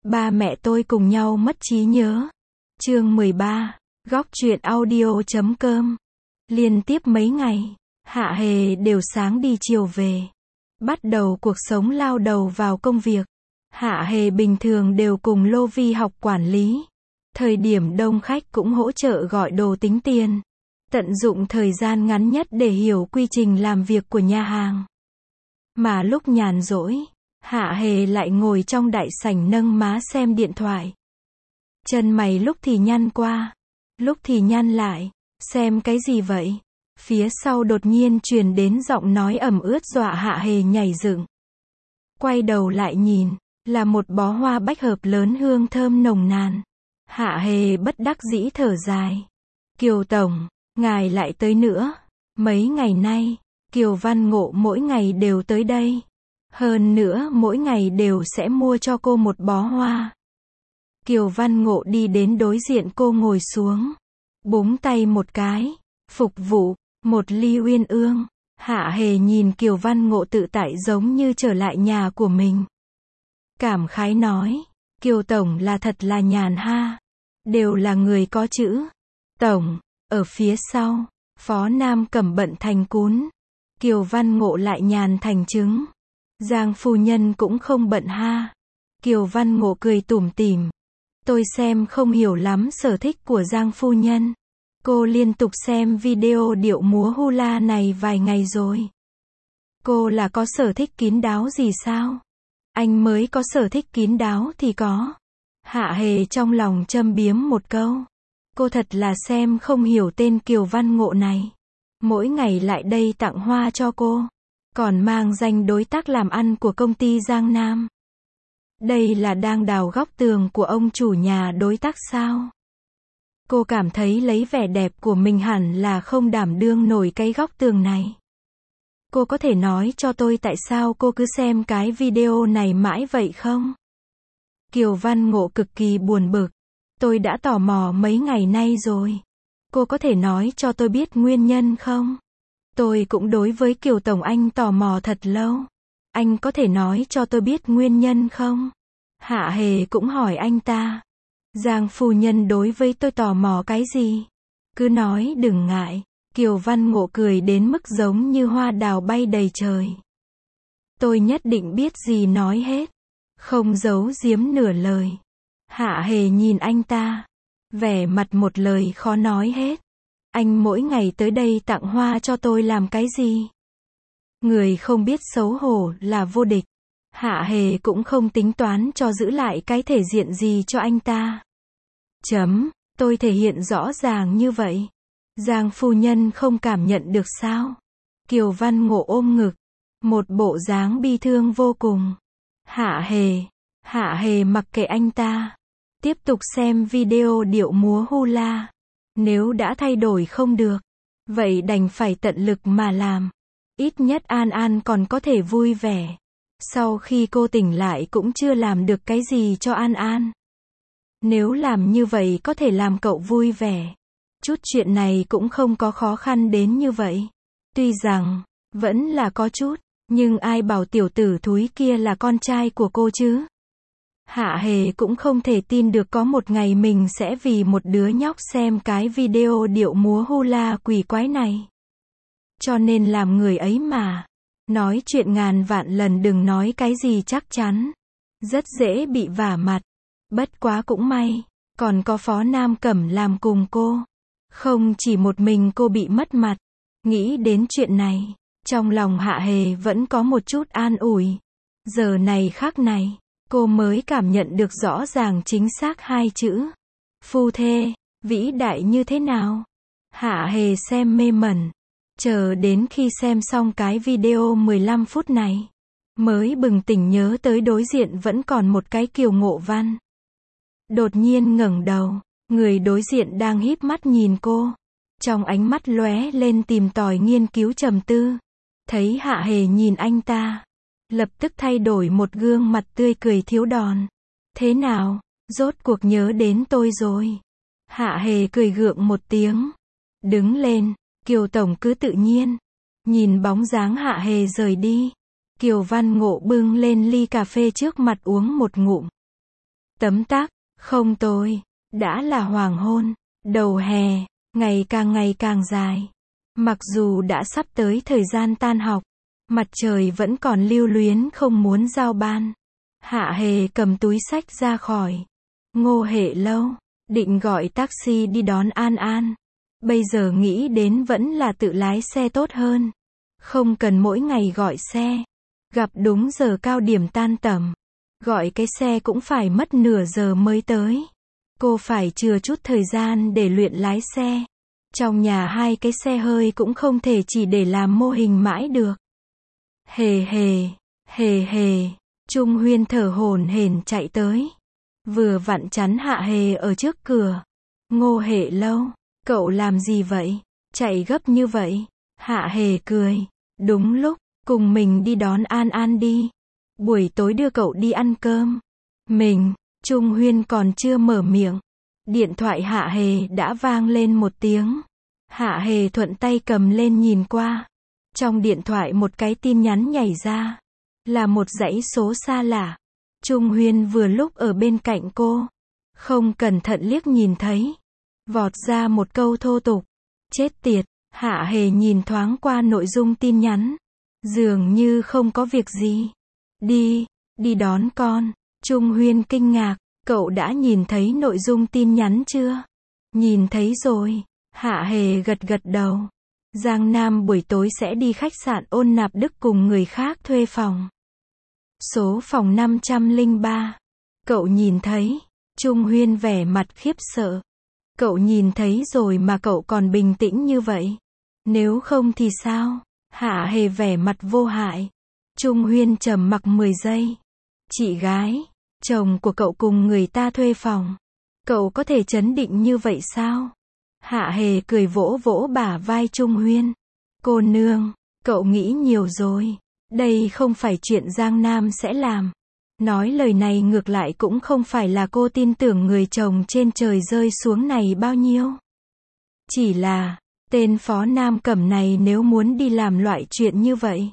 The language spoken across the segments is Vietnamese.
Ba mẹ tôi cùng nhau mất trí nhớ. Chương 13. Góc truyện audio.com. Liên tiếp mấy ngày, Hạ Hề đều sáng đi chiều về. Bắt đầu cuộc sống lao đầu vào công việc. Hạ Hề bình thường đều cùng Lô Vi học quản lý. Thời điểm đông khách cũng hỗ trợ gọi đồ tính tiền. Tận dụng thời gian ngắn nhất để hiểu quy trình làm việc của nhà hàng. Mà lúc nhàn rỗi, Hạ Hề lại ngồi trong đại sảnh nâng má xem điện thoại. Chân mày lúc thì nhăn qua, lúc thì nhăn lại. Xem cái gì vậy? Phía sau đột nhiên truyền đến giọng nói ẩm ướt dọa Hạ Hề nhảy dựng. Quay đầu lại nhìn, là một bó hoa bách hợp lớn hương thơm nồng nàn. Hạ Hề bất đắc dĩ thở dài. Kiều Tổng, ngài lại tới nữa. Mấy ngày nay, Kiều Văn Ngộ mỗi ngày đều tới đây. Hơn nữa mỗi ngày đều sẽ mua cho cô một bó hoa. Kiều Văn Ngộ đi đến đối diện cô ngồi xuống. Búng tay một cái. Phục vụ, một ly uyên ương. Hạ Hề nhìn Kiều Văn Ngộ tự tại giống như trở lại nhà của mình. Cảm khái nói. Kiều Tổng là thật là nhàn ha. Đều là người có chữ. Tổng, ở phía sau, Phó Nam Cẩm bận thành cún. Kiều Văn Ngộ lại nhàn thành trứng. Giang phu nhân cũng không bận ha. Kiều Văn Ngộ cười tủm tỉm. Tôi xem không hiểu lắm sở thích của Giang phu nhân. Cô liên tục xem video điệu múa hula này vài ngày rồi. Cô là có sở thích kín đáo gì sao? Anh mới có sở thích kín đáo thì có. Hạ Hề trong lòng châm biếm một câu. Cô thật là xem không hiểu tên Kiều Văn Ngộ này. Mỗi ngày lại đây tặng hoa cho cô. Còn mang danh đối tác làm ăn của công ty Giang Nam. Đây là đang đào góc tường của ông chủ nhà đối tác sao? Cô cảm thấy lấy vẻ đẹp của mình hẳn là không đảm đương nổi cái góc tường này. Cô có thể nói cho tôi tại sao cô cứ xem cái video này mãi vậy không? Kiều Văn Ngộ cực kỳ buồn bực. Tôi đã tò mò mấy ngày nay rồi. Cô có thể nói cho tôi biết nguyên nhân không? Tôi cũng đối với Kiều Tổng anh tò mò thật lâu. Anh có thể nói cho tôi biết nguyên nhân không? Hạ Hề cũng hỏi anh ta. Giang phu nhân đối với tôi tò mò cái gì? Cứ nói đừng ngại. Kiều Văn Ngộ cười đến mức giống như hoa đào bay đầy trời. Tôi nhất định biết gì nói hết. Không giấu giếm nửa lời. Hạ Hề nhìn anh ta. Vẻ mặt một lời khó nói hết. Anh mỗi ngày tới đây tặng hoa cho tôi làm cái gì? Người không biết xấu hổ là vô địch. Hạ Hề cũng không tính toán cho giữ lại cái thể diện gì cho anh ta. Tôi thể hiện rõ ràng như vậy. Giang phu nhân không cảm nhận được sao? Kiều Văn Ngộ ôm ngực. Một bộ dáng bi thương vô cùng. Hạ Hề mặc kệ anh ta. Tiếp tục xem video điệu múa hula. Nếu đã thay đổi không được, vậy đành phải tận lực mà làm. Ít nhất An An còn có thể vui vẻ. Sau khi cô tỉnh lại cũng chưa làm được cái gì cho An An. Nếu làm như vậy có thể làm cậu vui vẻ. Chút chuyện này cũng không có khó khăn đến như vậy. Tuy rằng, vẫn là có chút, nhưng ai bảo tiểu tử thúi kia là con trai của cô chứ? Hạ Hề cũng không thể tin được có một ngày mình sẽ vì một đứa nhóc xem cái video điệu múa hula quỷ quái này. Cho nên làm người ấy mà. Nói chuyện ngàn vạn lần đừng nói cái gì chắc chắn. Rất dễ bị vả mặt. Bất quá cũng may. Còn có Phó Nam Cẩm làm cùng cô. Không chỉ một mình cô bị mất mặt. Nghĩ đến chuyện này. Trong lòng Hạ Hề vẫn có một chút an ủi. Giờ này khắc này. Cô mới cảm nhận được rõ ràng chính xác hai chữ. Phu thê, vĩ đại như thế nào? Hạ Hề xem mê mẩn. Chờ đến khi xem xong cái video 15 phút này. Mới bừng tỉnh nhớ tới đối diện vẫn còn một cái Kiều Ngộ Văn. Đột nhiên ngẩng đầu. Người đối diện đang híp mắt nhìn cô. Trong ánh mắt lóe lên tìm tòi nghiên cứu trầm tư. Thấy Hạ Hề nhìn anh ta. Lập tức thay đổi một gương mặt tươi cười thiếu đòn. Thế nào, rốt cuộc nhớ đến tôi rồi. Hạ Hề cười gượng một tiếng. Đứng lên, Kiều Tổng cứ tự nhiên. Nhìn bóng dáng Hạ Hề rời đi. Kiều Văn Ngộ bưng lên ly cà phê trước mặt uống một ngụm. Tấm tắc, không tôi. Đã là hoàng hôn, đầu hè, ngày càng dài. Mặc dù đã sắp tới thời gian tan học, mặt trời vẫn còn lưu luyến không muốn giao ban. Hạ Hề cầm túi xách ra khỏi Ngô Hệ Lâu, định gọi taxi đi đón An An. Bây giờ nghĩ đến vẫn là tự lái xe tốt hơn. Không cần mỗi ngày gọi xe. Gặp đúng giờ cao điểm tan tầm. Gọi cái xe cũng phải mất nửa giờ mới tới. Cô phải chừa chút thời gian để luyện lái xe. Trong nhà hai cái xe hơi cũng không thể chỉ để làm mô hình mãi được. Hề hề, hề hề. Trung Huyên thở hổn hển chạy tới. Vừa vặn chắn Hạ Hề ở trước cửa. Ngô Hệ Lâu, cậu làm gì vậy? Chạy gấp như vậy. Hạ Hề cười. Đúng lúc, cùng mình đi đón An An đi. Buổi tối đưa cậu đi ăn cơm. Mình, Trung Huyên còn chưa mở miệng. Điện thoại Hạ Hề đã vang lên một tiếng. Hạ Hề thuận tay cầm lên nhìn qua. Trong điện thoại một cái tin nhắn nhảy ra. Là một dãy số xa lạ. Trung Huyên vừa lúc ở bên cạnh cô. Không cẩn thận liếc nhìn thấy. Vọt ra một câu thô tục. Chết tiệt. Hạ Hề nhìn thoáng qua nội dung tin nhắn. Dường như không có việc gì. Đi đón con. Trung Huyên kinh ngạc. Cậu đã nhìn thấy nội dung tin nhắn chưa? Nhìn thấy rồi. Hạ Hề gật gật đầu. Giang Nam buổi tối sẽ đi khách sạn Ôn Nạp Đức cùng người khác thuê phòng. Số phòng 503. Cậu nhìn thấy. Trung Huyên vẻ mặt khiếp sợ. Cậu nhìn thấy rồi mà cậu còn bình tĩnh như vậy. Nếu không thì sao? Hạ Hề vẻ mặt vô hại. Trung Huyên trầm mặc 10 giây. Chị gái, chồng của cậu cùng người ta thuê phòng. Cậu có thể trấn định như vậy sao? Hạ Hề cười vỗ vỗ bả vai Trung Huyên. Cô nương, cậu nghĩ nhiều rồi. Đây không phải chuyện Giang Nam sẽ làm. Nói lời này ngược lại cũng không phải là cô tin tưởng người chồng trên trời rơi xuống này bao nhiêu. Chỉ là, tên Phó Nam Cẩm này nếu muốn đi làm loại chuyện như vậy.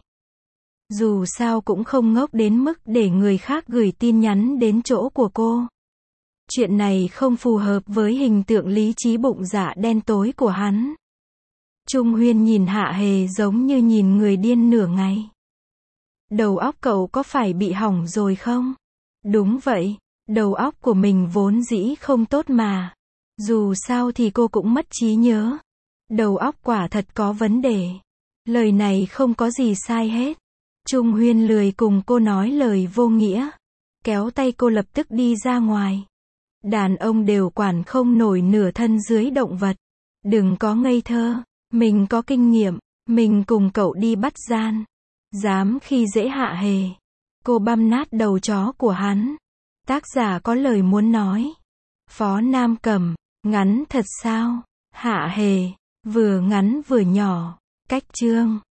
Dù sao cũng không ngốc đến mức để người khác gửi tin nhắn đến chỗ của cô. Chuyện này không phù hợp với hình tượng lý trí bụng dạ đen tối của hắn. Trung Huyên nhìn Hạ Hề giống như nhìn người điên nửa ngày. Đầu óc cậu có phải bị hỏng rồi không? Đúng vậy, đầu óc của mình vốn dĩ không tốt mà. Dù sao thì cô cũng mất trí nhớ. Đầu óc quả thật có vấn đề. Lời này không có gì sai hết. Trung Huyên lười cùng cô nói lời vô nghĩa. Kéo tay cô lập tức đi ra ngoài. Đàn ông đều quản không nổi nửa thân dưới động vật. Đừng có ngây thơ. Mình có kinh nghiệm. Mình cùng cậu đi bắt gian. Dám khi dễ Hạ Hề. Cô băm nát đầu chó của hắn. Tác giả có lời muốn nói. Phó Nam Cẩm, ngắn thật sao? Hạ Hề, vừa ngắn vừa nhỏ. Cách chương